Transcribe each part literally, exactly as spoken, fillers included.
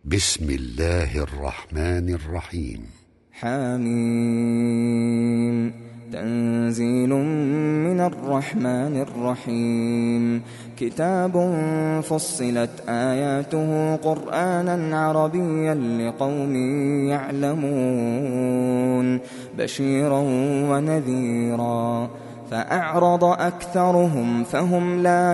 بسم الله الرحمن الرحيم. حميم. تنزيل من الرحمن الرحيم. كتاب فصلت آياته قرآنا عربيا لقوم يعلمون بشيرا ونذيرا فأعرض أكثرهم فهم لا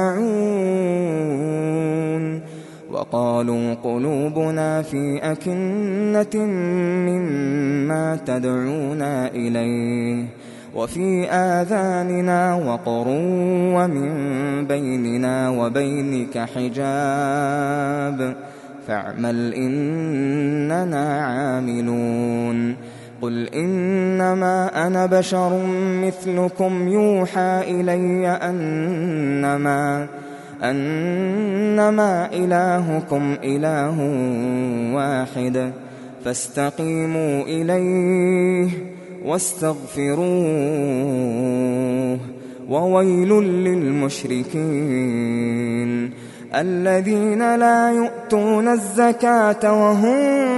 يسمعون وقالوا قلوبنا في أكنة مما تدعونا إليه وفي آذاننا وقر ومن بيننا وبينك حجاب فاعمل إننا عاملون. قل إنما أنا بشر مثلكم يوحى إلي أنما أنما إلهكم إله واحد فاستقيموا إليه واستغفروه وويل للمشركين الذين لا يؤتون الزكاة وهم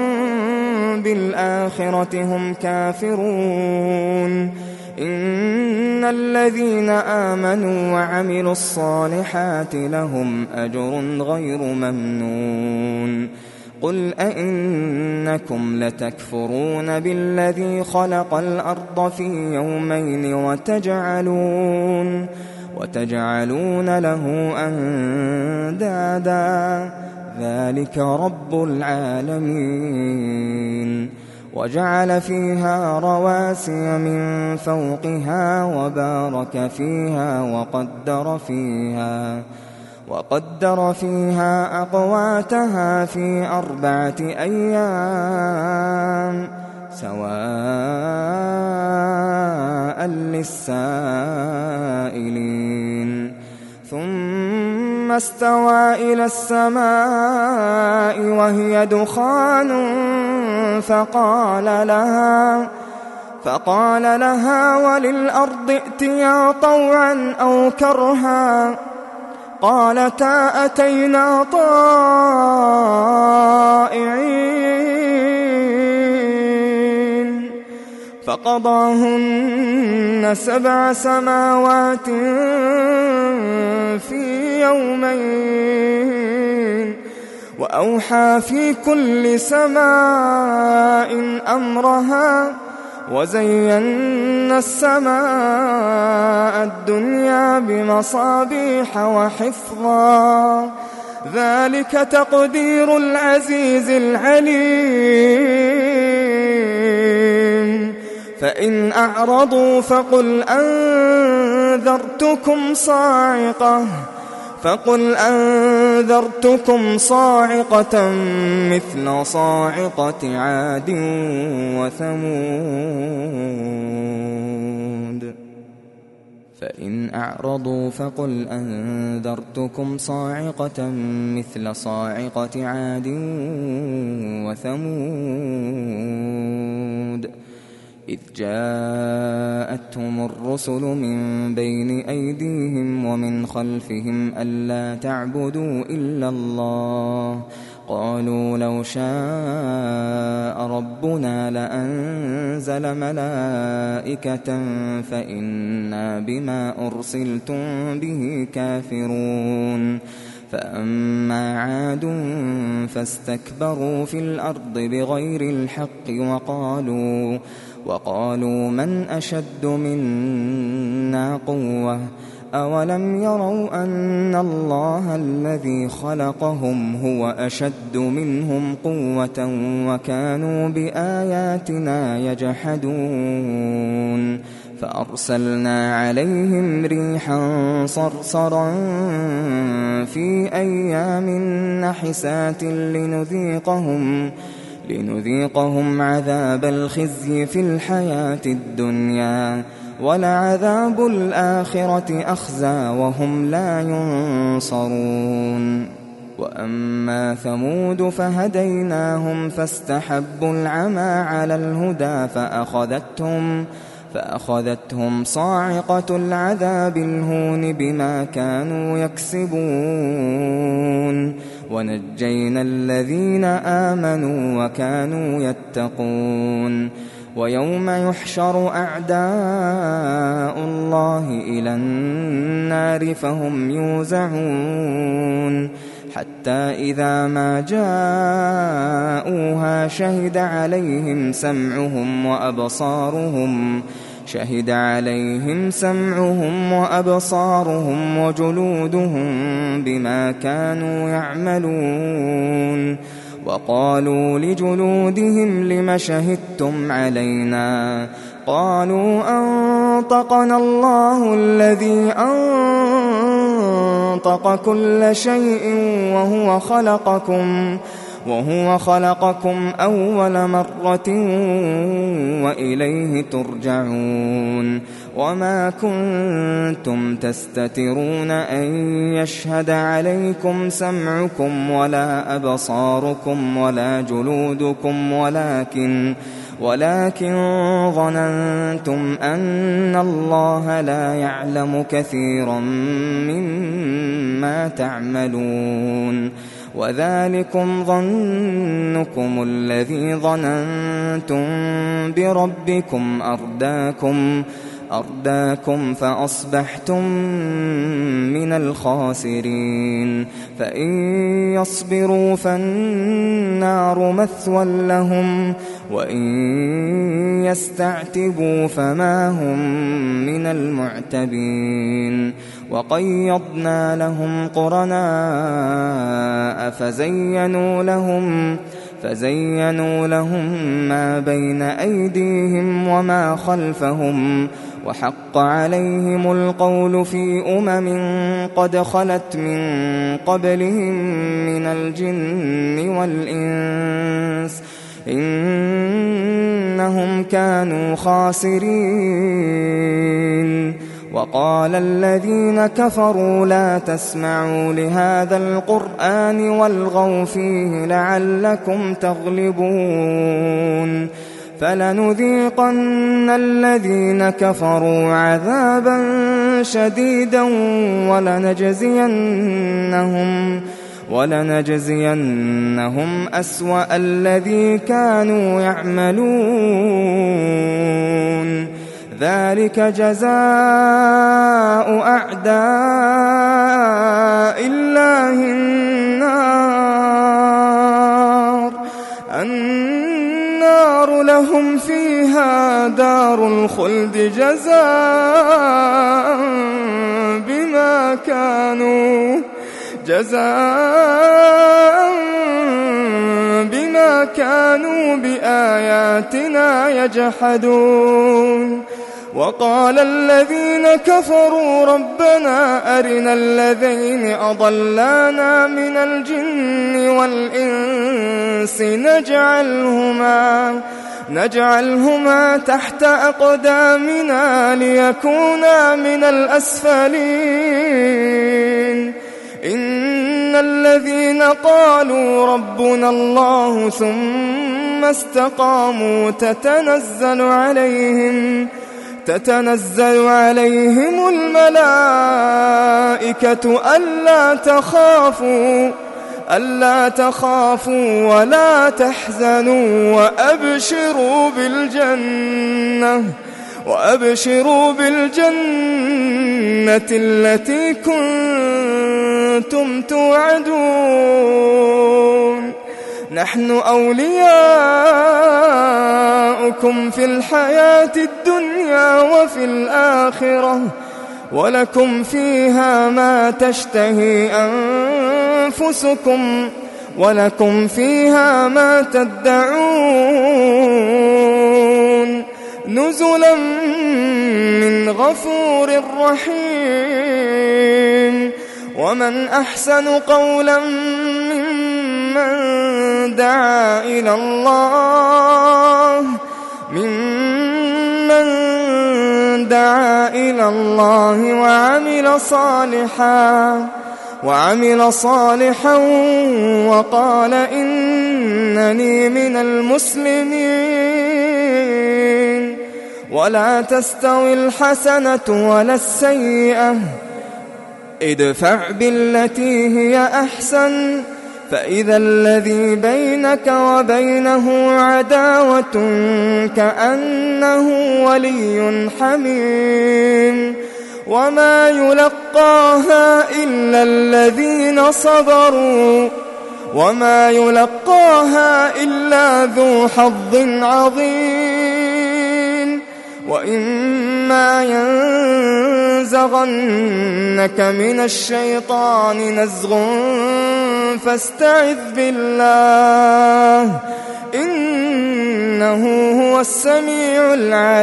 بالآخرة هم كافرون. إن الذين آمنوا وعملوا الصالحات لهم أجر غير ممنون. قل أئنكم لتكفرون بالذي خلق الأرض في يومين وتجعلون وتجعلون له أندادا ذلك رب العالمين. وجعل فيها رواسي من فوقها وبارك فيها وقدر فيها وقدر فيها أقواتها في أربعة أيام سواء للسائلين. ثم استوى إلى السماء وهي دخان فقال لها فقال لها وللأرض ائتيا طوعا أو كرها قالتا أتينا طائعين فقضاهن سبع سماوات في يومين وأوحى في كل سماء أمرها وزينا السماء الدنيا بمصابيح وحفظا ذلك تقدير العزيز العليم. فإن أعرضوا فقل أنذرتكم صاعقة فقل أنذرتكم صاعقة مثل صاعقة عاد وثمود. فإن أعرضوا فقل أنذرتكم صاعقة مثل صاعقة عاد وثمود إذ جاءتهم الرسل من بين أيديهم ومن خلفهم ألا تعبدوا إلا الله قالوا لو شاء ربنا لأنزل ملائكة فإنا بما أرسلتم به كافرون. فأما عاد فاستكبروا في الأرض بغير الحق وقالوا وقالوا من أشد منا قوة أولم يروا أن الله الذي خلقهم هو أشد منهم قوة وكانوا بآياتنا يجحدون. فأرسلنا عليهم ريحا صرصرا في أيام نحسات لنذيقهم لنذيقهم عذاب الخزي في الحياة الدنيا ولعذاب الآخرة أخزى وهم لا ينصرون. وأما ثمود فهديناهم فاستحبوا العمى على الهدى فأخذتهم فأخذتهم صاعقة العذاب الهون بما كانوا يكسبون ونجينا الذين آمنوا وكانوا يتقون ويوم يحشر أعداء الله إلى النار فهم يوزعون حتى إذا ما جاءوها شهد عليهم سمعهم وأبصارهم شهد عليهم سمعهم وأبصارهم وجلودهم بما كانوا يعملون وقالوا لجلودهم لم شهدتم علينا قالوا أنطقنا الله الذي أنطق كل شيء وهو خلقكم وهو خلقكم أول مرة وإليه ترجعون وما كنتم تستترون أن يشهد عليكم سمعكم ولا أبصاركم ولا جلودكم ولكن ولكن ظننتم أن الله لا يعلم كثيرا مما تعملون وذلكم ظنكم الذي ظننتم بربكم أرداكم أرداكم فأصبحتم من الخاسرين فإن يصبروا فالنار مثوى لهم وإن يستعتبوا فما هم من المعتبين وقيضنا لهم قرناء فزينوا لهم فزينوا لهم ما بين أيديهم وما خلفهم وحق عليهم القول في أمم قد خلت من قبلهم من الجن والإنس إنهم كانوا خاسرين وقال الذين كفروا لا تسمعوا لهذا القرآن والغوا فيه لعلكم تغلبون فلنذيقن الذين كفروا عذابا شديدا ولنجزينهم ولنجزينهم أسوأ الذي كانوا يعملون ذلك جزاء أعداء الله النار النار لهم فيها دار الخلد جزاء بما كانوا جزاء بما كانوا بآياتنا يجحدون وقال الذين كفروا ربنا أرنا الذين أضلانا من الجن والإنس نجعلهما نجعلهما تحت أقدامنا ليكونا من الأسفلين إن الذين قالوا ربنا الله ثم استقاموا تتنزل عليهم تتنزل عليهم الملائكة ألا تخافوا ألا تخافوا ولا تحزنوا وأبشروا بالجنة وأبشروا بالجنة التي كنتم توعدون نحن أولياؤكم في الحياة الدنيا وفي الآخرة ولكم فيها ما تشتهي أنفسكم ولكم فيها ما تدعون نزلا من غفور رحيم ومن أحسن قولا ممن دعا إلى الله ممن دعا إلى الله وعمل صالحا وعمل صالحا وقال إنني من المسلمين ولا تستوي الحسنة ولا السيئة ادفع بالتي هي أحسن فإذا الذي بينك وبينه عداوة كأنه ولي حميم وما يلقاها إلا الذين صبروا وما يلقاها إلا ذو حظ عظيم وإما ينزغنك من الشيطان نزغ فاستعذ بالله إنه هو السميع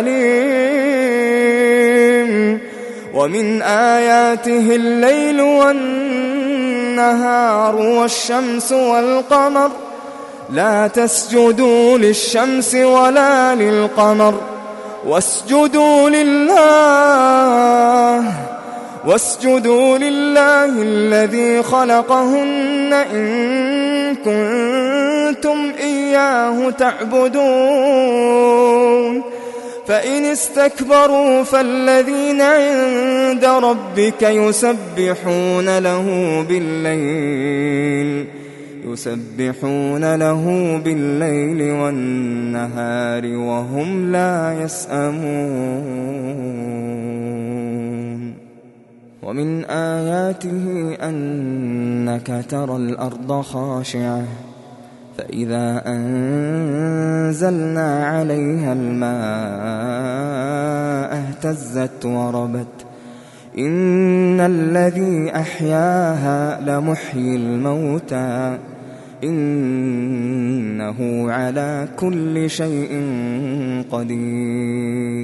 العليم ومن آياته الليل والنهار والشمس والقمر لا تسجدوا للشمس ولا للقمر واسجدوا لله واسجدوا لله الذي خلقهن إن كنتم إياه تعبدون فإن استكبروا فالذين عند ربك يسبحون له بالليل يسبحون له بالليل والنهار وهم لا يسأمون ومن آياته أنك ترى الأرض خاشعة فإذا أنزلنا عليها الماء اهتزت وربت إن الذي أحياها لمحيي الموتى إنه على كل شيء قدير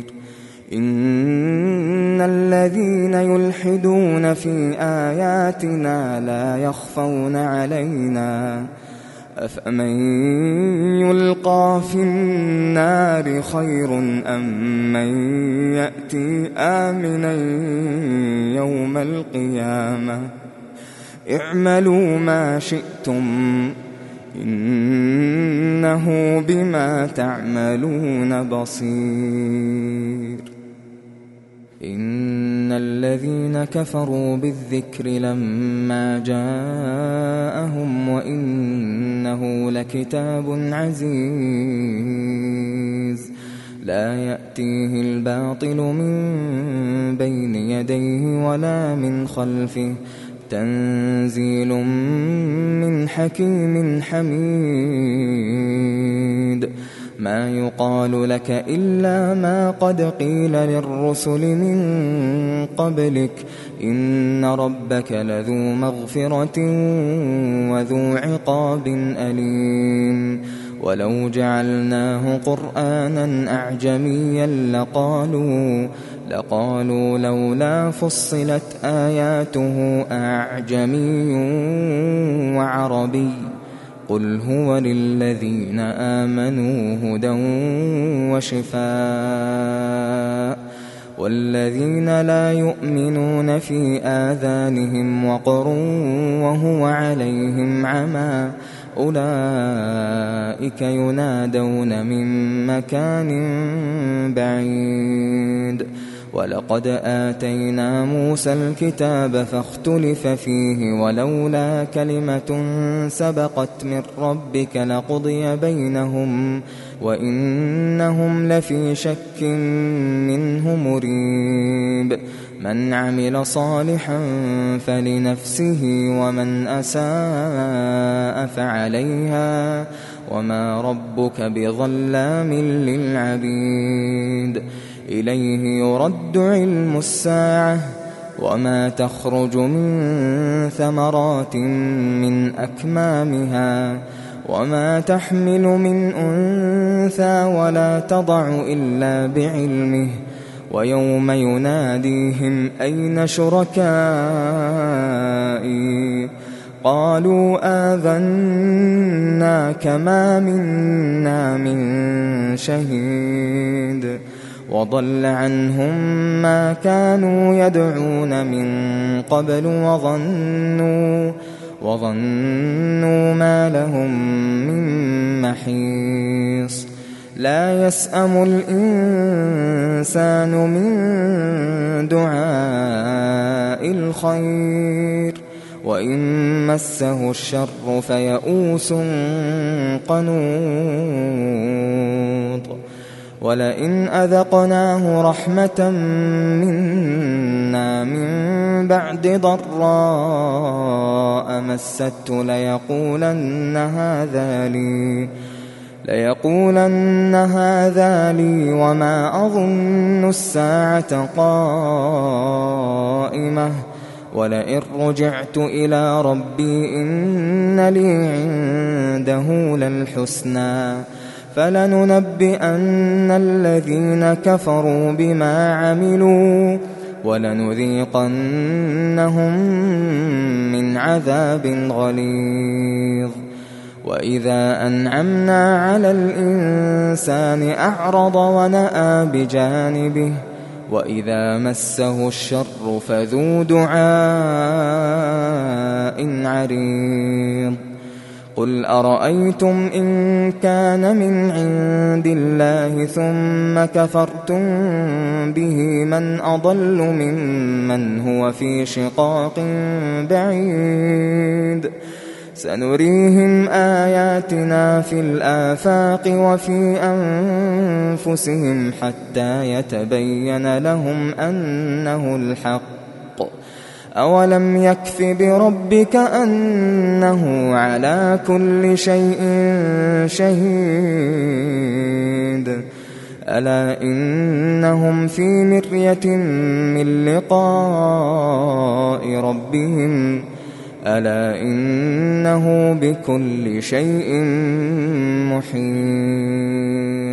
إن الذين يلحدون في آياتنا لا يخفون علينا أفمن يلقى في النار خير أم من يأتي آمنا يوم القيامة اعملوا ما شئتم إنه بما تعملون بصير إن الذين كفروا بالذكر لما جاءهم وإنه لكتاب عزيز لا يأتيه الباطل من بين يديه ولا من خلفه تنزيل من حكيم حميد ما يقال لك إلا ما قد قيل للرسل من قبلك إن ربك لذو مغفرة وذو عقاب أليم ولو جعلناه قرآنا أعجميا لقالوا لقالوا لولا فصلت آياته أعجمي وعربي قل هو للذين آمنوا هدى وشفاء والذين لا يؤمنون في آذانهم وقر وهو عليهم عمى أولئك ينادون من مكان بعيد ولقد آتينا موسى الكتاب فاختلف فيه ولولا كلمة سبقت من ربك لقضي بينهم وإنهم لفي شك منه مريب من عمل صالحا فلنفسه ومن أساء فعليها وما ربك بظلام للعبيد إليه يرد علم الساعة وما تخرج من ثمرات من أكمامها وما تحمل من أنثى ولا تضع إلا بعلمه ويوم يناديهم أين شركائي قالوا آذناك ما منا من شهيد وضل عنهم ما كانوا يدعون من قبل وظنوا وظنوا ما لهم من محيص لا يسأم الإنسان من دعاء الخير وإن مسه الشر فيئوس قنوط ولئن أذقناه رحمة منا من بعد ضراء مسته ليقولن هذا لي ليقولن هذا لي وما أظن الساعة قائمة ولئن رجعت إلى ربي إن لي عنده للحسنى فلننبئن الذين كفروا بما عملوا ولنذيقنهم من عذاب غليظ وإذا أنعمنا على الإنسان أعرض ونأى بجانبه وإذا مسه الشر فذو دعاء عريض قل أرأيتم إن كان من عند الله ثم كفرتم به من أضل ممن هو في شقاق بعيد سنريهم آياتنا في الآفاق وفي أنفسهم حتى يتبين لهم أنه الحق أولم يكف بربك أنه على كل شيء شهيد ألا إنهم في مرية من لقاء ربهم ألا إنه بكل شيء محيط